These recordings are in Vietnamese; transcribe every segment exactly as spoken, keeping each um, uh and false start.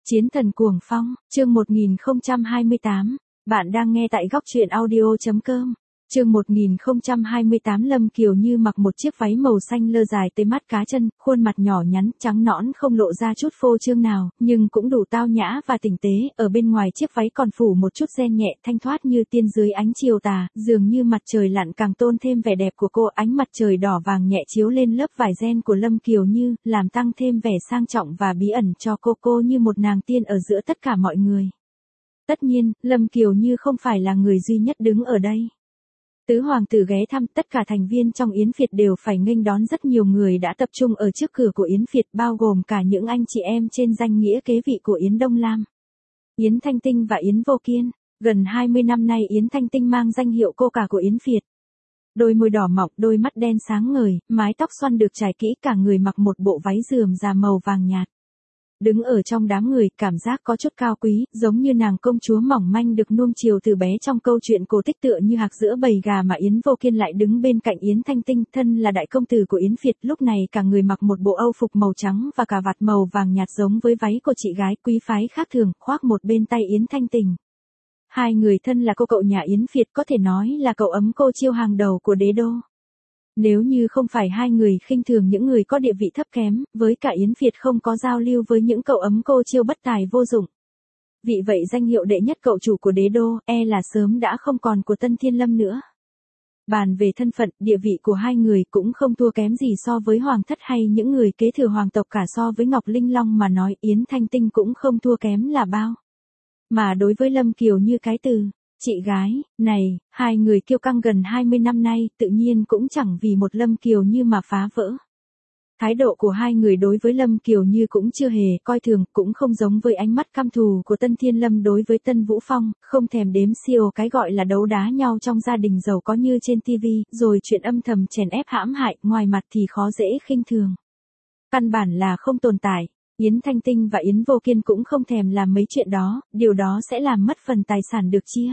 Chiến thần cuồng phong, chương một nghìn không trăm hai mươi tám. Bạn đang nghe tại góc truyện audio chấm com. Chương một nghìn không trăm hai mươi tám. Lâm Kiều Như mặc một chiếc váy màu xanh lơ dài tới mắt cá chân, khuôn mặt nhỏ nhắn, trắng nõn không lộ ra chút phô trương nào, nhưng cũng đủ tao nhã và tinh tế, ở bên ngoài chiếc váy còn phủ một chút ren nhẹ, thanh thoát như tiên dưới ánh chiều tà, dường như mặt trời lặn càng tôn thêm vẻ đẹp của cô, ánh mặt trời đỏ vàng nhẹ chiếu lên lớp vải ren của Lâm Kiều Như, làm tăng thêm vẻ sang trọng và bí ẩn cho cô cô như một nàng tiên ở giữa tất cả mọi người. Tất nhiên, Lâm Kiều Như không phải là người duy nhất đứng ở đây. Tứ hoàng tử ghé thăm, tất cả thành viên trong Yến Việt đều phải nghênh đón, rất nhiều người đã tập trung ở trước cửa của Yến Việt, bao gồm cả những anh chị em trên danh nghĩa kế vị của Yến Đông Lam. Yến Thanh Tinh và Yến Vô Kiên. Gần hai mươi năm nay Yến Thanh Tinh mang danh hiệu cô cả của Yến Việt. Đôi môi đỏ mọng, đôi mắt đen sáng ngời, mái tóc xoăn được trải kỹ, cả người mặc một bộ váy rườm rà màu vàng nhạt. Đứng ở trong đám người, cảm giác có chút cao quý, giống như nàng công chúa mỏng manh được nuông chiều từ bé trong câu chuyện cổ tích, tựa như hạc giữa bầy gà, mà Yến Vô Kiên lại đứng bên cạnh Yến Thanh Tinh, thân là đại công tử của Yến Việt, lúc này cả người mặc một bộ âu phục màu trắng và cà vạt màu vàng nhạt giống với váy của chị gái quý phái khác thường, khoác một bên tay Yến Thanh Tình. Hai người thân là cô cậu nhà Yến Việt, có thể nói là cậu ấm cô chiêu hàng đầu của đế đô. Nếu như không phải hai người khinh thường những người có địa vị thấp kém, với cả Yến Việt không có giao lưu với những cậu ấm cô chiêu bất tài vô dụng. Vì vậy danh hiệu đệ nhất cậu chủ của đế đô, e là sớm đã không còn của Tân Thiên Lâm nữa. Bàn về thân phận, địa vị của hai người cũng không thua kém gì so với hoàng thất hay những người kế thừa hoàng tộc, cả so với Ngọc Linh Long mà nói, Yến Thanh Tinh cũng không thua kém là bao. Mà đối với Lâm Kiều Như, cái từ chị gái này, hai người kiêu căng gần hai mươi năm nay, tự nhiên cũng chẳng vì một Lâm Kiều Như mà phá vỡ. Thái độ của hai người đối với Lâm Kiều Như cũng chưa hề coi thường, cũng không giống với ánh mắt căm thù của Tân Thiên Lâm đối với Tân Vũ Phong, không thèm đếm xỉa cái gọi là đấu đá nhau trong gia đình giàu có như trên ti vi, rồi chuyện âm thầm chèn ép hãm hại, ngoài mặt thì khó dễ khinh thường. Căn bản là không tồn tại. Yến Thanh Tinh và Yến Vô Kiên cũng không thèm làm mấy chuyện đó, điều đó sẽ làm mất phần tài sản được chia.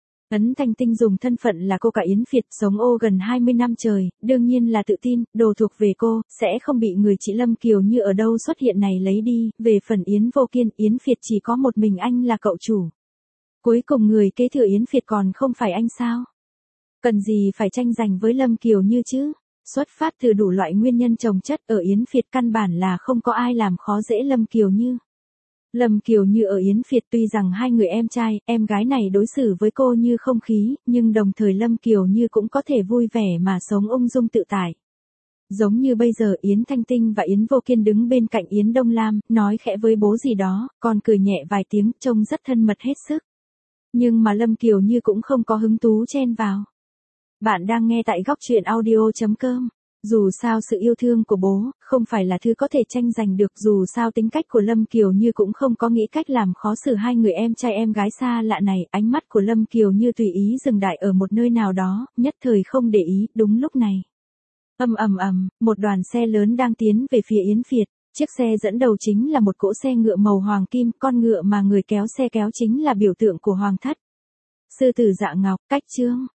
Ấn Thanh Tinh dùng thân phận là cô cả Yến Việt, sống ô gần hai mươi năm trời, đương nhiên là tự tin, đồ thuộc về cô, sẽ không bị người chị Lâm Kiều Như ở đâu xuất hiện này lấy đi. Về phần Yến Vô Kiên, Yến Việt chỉ có một mình anh là cậu chủ. Cuối cùng người kế thừa Yến Việt còn không phải anh sao? Cần gì phải tranh giành với Lâm Kiều Như chứ? Xuất phát từ đủ loại nguyên nhân chồng chất, ở Yến Việt căn bản là không có ai làm khó dễ Lâm Kiều Như. Lâm Kiều Như ở Yến Việt tuy rằng hai người em trai, em gái này đối xử với cô như không khí, nhưng đồng thời Lâm Kiều Như cũng có thể vui vẻ mà sống ung dung tự tại. Giống như bây giờ Yến Thanh Tinh và Yến Vô Kiên đứng bên cạnh Yến Đông Lam, nói khẽ với bố gì đó, còn cười nhẹ vài tiếng, trông rất thân mật hết sức. Nhưng mà Lâm Kiều Như cũng không có hứng thú chen vào. Bạn đang nghe tại góc truyện audio chấm com. Dù sao sự yêu thương của bố, không phải là thứ có thể tranh giành được, dù sao tính cách của Lâm Kiều Như cũng không có nghĩ cách làm khó xử hai người em trai em gái xa lạ này. Ánh mắt của Lâm Kiều Như tùy ý dừng đại ở một nơi nào đó, nhất thời không để ý. Đúng lúc này, ầm ầm ầm, một đoàn xe lớn đang tiến về phía Yến Việt. Chiếc xe dẫn đầu chính là một cỗ xe ngựa màu hoàng kim, con ngựa mà người kéo xe kéo chính là biểu tượng của hoàng thất. Sư tử Dạ Ngọc, Cách Chương.